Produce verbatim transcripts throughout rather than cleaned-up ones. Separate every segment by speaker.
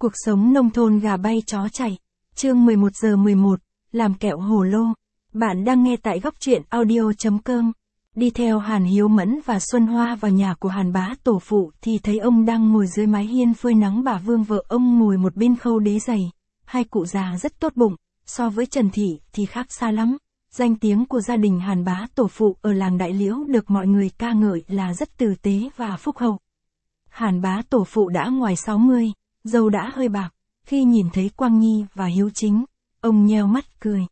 Speaker 1: Cuộc sống nông thôn gà bay chó chạy. Chương mười một giờ mười một, làm kẹo hồ lô. Bạn đang nghe tại góc truyện audio chấm com. Đi theo Hàn Hiếu Mẫn và Xuân Hoa vào nhà của Hàn bá tổ phụ thì thấy ông đang ngồi dưới mái hiên phơi nắng, bà Vương vợ ông ngồi một bên khâu đế giày. Hai cụ già rất tốt bụng, so với Trần Thị thì khác xa lắm. Danh tiếng của gia đình Hàn bá tổ phụ ở làng Đại Liễu được mọi người ca ngợi là rất tử tế và phúc hậu. Hàn bá tổ phụ đã ngoài sáu mươi, râu đã hơi bạc. Khi nhìn thấy Quang Nhi và Hiếu Chính, ông nheo mắt cười.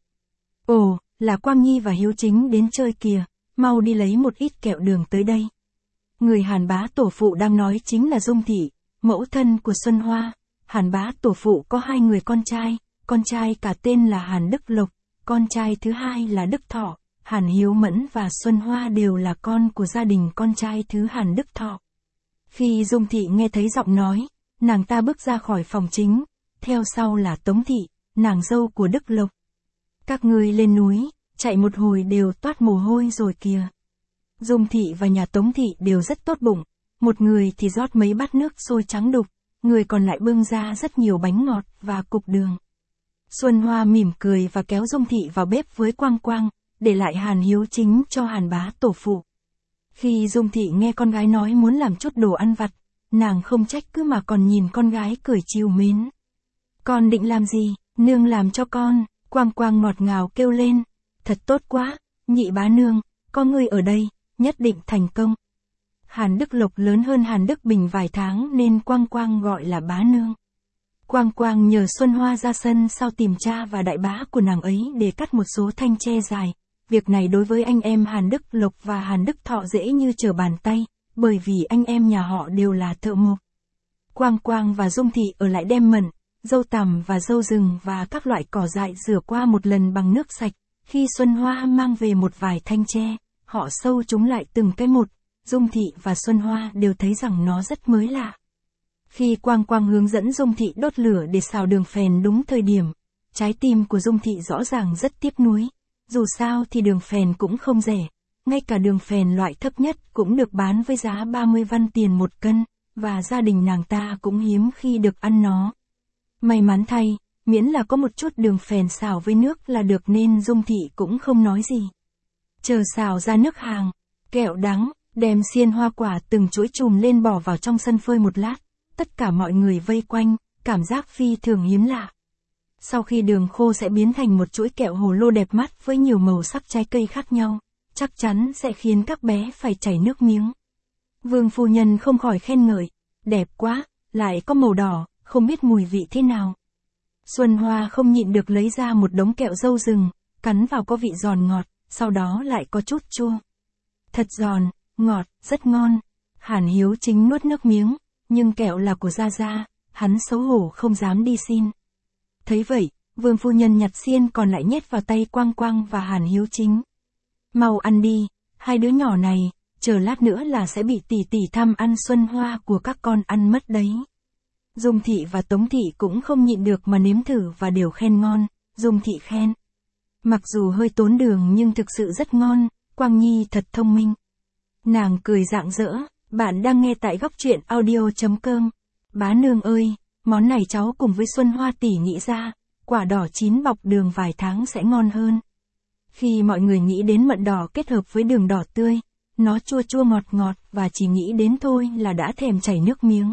Speaker 1: Ồ, là Quang Nhi và Hiếu Chính đến chơi kìa, mau đi lấy một ít kẹo đường tới đây. Người Hàn bá tổ phụ đang nói chính là Dung Thị, mẫu thân của Xuân Hoa. Hàn bá tổ phụ có hai người con trai, con trai cả tên là Hàn Đức Lộc, con trai thứ hai là Đức Thọ. Hàn Hiếu Mẫn và Xuân Hoa đều là con của gia đình con trai thứ Hàn Đức Thọ. Khi Dung Thị nghe thấy giọng nói, nàng ta bước ra khỏi phòng chính, theo sau là Tống Thị, nàng dâu của Đức Lộc. Các ngươi lên núi, chạy một hồi đều toát mồ hôi rồi kìa. Dung Thị và nhà Tống Thị đều rất tốt bụng, một người thì rót mấy bát nước sôi trắng đục, người còn lại bưng ra rất nhiều bánh ngọt và cục đường. Xuân Hoa mỉm cười và kéo Dung Thị vào bếp với Quang Quang, để lại Hàn Hiếu Chính cho Hàn bá tổ phụ. Khi Dung Thị nghe con gái nói muốn làm chút đồ ăn vặt, nàng không trách cứ mà còn nhìn con gái cười trìu mến. Con định làm gì, nương làm cho con. Quang Quang ngọt ngào kêu lên. Thật tốt quá, nhị bá nương, có ngươi ở đây, nhất định thành công. Hàn Đức Lộc lớn hơn Hàn Đức Bình vài tháng nên Quang Quang gọi là bá nương. Quang Quang nhờ Xuân Hoa ra sân sau tìm cha và đại bá của nàng ấy để cắt một số thanh tre dài. Việc này đối với anh em Hàn Đức Lộc và Hàn Đức Thọ dễ như trở bàn tay, bởi vì anh em nhà họ đều là thợ mộc. Quang Quang và Dung Thị ở lại đem mận, dâu tằm và dâu rừng và các loại cỏ dại rửa qua một lần bằng nước sạch. Khi Xuân Hoa mang về một vài thanh tre, họ sâu chúng lại từng cái một. Dung Thị và Xuân Hoa đều thấy rằng nó rất mới lạ. Khi Quang Quang hướng dẫn Dung Thị đốt lửa để xào đường phèn đúng thời điểm, trái tim của Dung Thị rõ ràng rất tiếc nuối. Dù sao thì đường phèn cũng không rẻ, ngay cả đường phèn loại thấp nhất cũng được bán với giá ba mươi văn tiền một cân, và gia đình nàng ta cũng hiếm khi được ăn nó. May mắn thay, miễn là có một chút đường phèn xào với nước là được nên Dung Thị cũng không nói gì. Chờ xào ra nước hàng, kẹo đắng, đem xiên hoa quả từng chuỗi chùm lên bỏ vào trong sân phơi một lát, tất cả mọi người vây quanh, cảm giác phi thường hiếm lạ. Sau khi đường khô sẽ biến thành một chuỗi kẹo hồ lô đẹp mắt với nhiều màu sắc trái cây khác nhau, chắc chắn sẽ khiến các bé phải chảy nước miếng. Vương phu nhân không khỏi khen ngợi, đẹp quá, lại có màu đỏ, không biết mùi vị thế nào. Xuân Hoa không nhịn được lấy ra một đống kẹo dâu rừng, cắn vào có vị giòn ngọt, sau đó lại có chút chua. Thật giòn, ngọt, rất ngon. Hàn Hiếu Chính nuốt nước miếng, nhưng kẹo là của Gia Gia, hắn xấu hổ không dám đi xin. Thấy vậy, Vương phu nhân nhặt xiên còn lại nhét vào tay Quang Quang và Hàn Hiếu Chính. Mau ăn đi, hai đứa nhỏ này, chờ lát nữa là sẽ bị tỷ tỷ tham ăn Xuân Hoa của các con ăn mất đấy. Dung Thị và Tống Thị cũng không nhịn được mà nếm thử và đều khen ngon. Dung Thị khen, mặc dù hơi tốn đường nhưng thực sự rất ngon. Quang Nhi thật thông minh. Nàng cười rạng rỡ. Bạn đang nghe tại góc truyện audio chấm com. Bá nương ơi, món này cháu cùng với Xuân Hoa tỷ nghĩ ra, quả đỏ chín bọc đường vài tháng sẽ ngon hơn. Khi mọi người nghĩ đến mận đỏ kết hợp với đường đỏ tươi, nó chua chua ngọt ngọt và chỉ nghĩ đến thôi là đã thèm chảy nước miếng.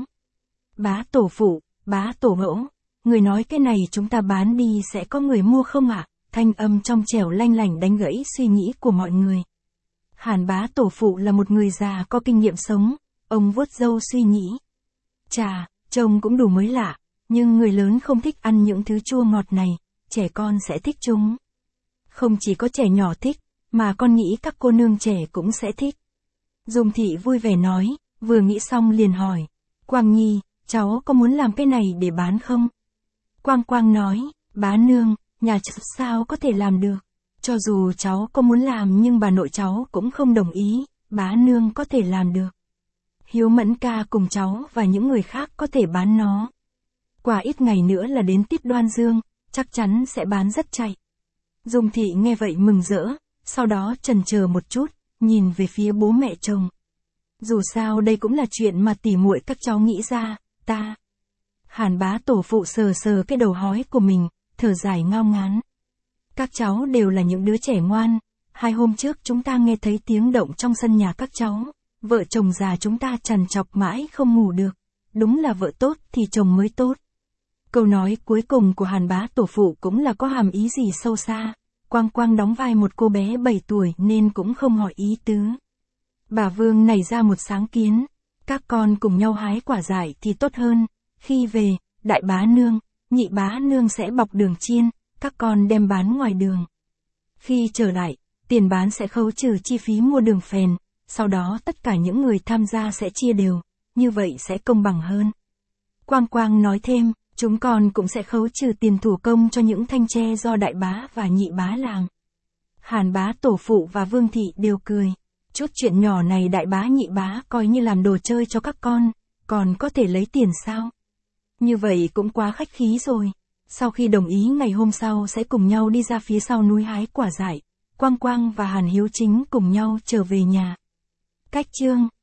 Speaker 1: Bá tổ phụ, bá tổ mẫu, người nói cái này chúng ta bán đi sẽ có người mua không ạ? À? Thanh âm trong trẻo lanh lảnh đánh gãy suy nghĩ của mọi người. Hàn bá tổ phụ là một người già có kinh nghiệm sống, ông vuốt râu suy nghĩ. Chà, trông cũng đủ mới lạ, nhưng người lớn không thích ăn những thứ chua ngọt này, trẻ con sẽ thích chúng. Không chỉ có trẻ nhỏ thích, mà con nghĩ các cô nương trẻ cũng sẽ thích. Dung Thị vui vẻ nói, vừa nghĩ xong liền hỏi. Quang Nhi, cháu có muốn làm cái này để bán không? Quang Quang nói, bá nương, nhà cháu sao có thể làm được. Cho dù cháu có muốn làm nhưng bà nội cháu cũng không đồng ý, bá nương có thể làm được. Hiếu Mẫn ca cùng cháu và những người khác có thể bán nó. Qua ít ngày nữa là đến Tiết Đoan Dương, chắc chắn sẽ bán rất chạy. Dung Thị nghe vậy mừng rỡ, sau đó chần chờ một chút, nhìn về phía bố mẹ chồng. Dù sao đây cũng là chuyện mà tỉ muội các cháu nghĩ ra, ta. Hàn bá tổ phụ sờ sờ cái đầu hói của mình, thở dài ngao ngán. Các cháu đều là những đứa trẻ ngoan, hai hôm trước chúng ta nghe thấy tiếng động trong sân nhà các cháu, vợ chồng già chúng ta trằn trọc mãi không ngủ được, đúng là vợ tốt thì chồng mới tốt. Câu nói cuối cùng của Hàn bá tổ phụ cũng là có hàm ý gì sâu xa, Quang Quang đóng vai một cô bé bảy tuổi nên cũng không hỏi ý tứ. Bà Vương nảy ra một sáng kiến, các con cùng nhau hái quả dại thì tốt hơn, khi về, đại bá nương, nhị bá nương sẽ bọc đường chiên, các con đem bán ngoài đường. Khi trở lại, tiền bán sẽ khấu trừ chi phí mua đường phèn, sau đó tất cả những người tham gia sẽ chia đều, như vậy sẽ công bằng hơn. Quang Quang nói thêm, chúng con cũng sẽ khấu trừ tiền thủ công cho những thanh tre do đại bá và nhị bá làm. Hàn bá tổ phụ và Vương thị đều cười. Chút chuyện nhỏ này đại bá nhị bá coi như làm đồ chơi cho các con, còn có thể lấy tiền sao? Như vậy cũng quá khách khí rồi. Sau khi đồng ý ngày hôm sau sẽ cùng nhau đi ra phía sau núi hái quả dại, Quang Quang và Hàn Hiếu Chính cùng nhau trở về nhà. Cách chương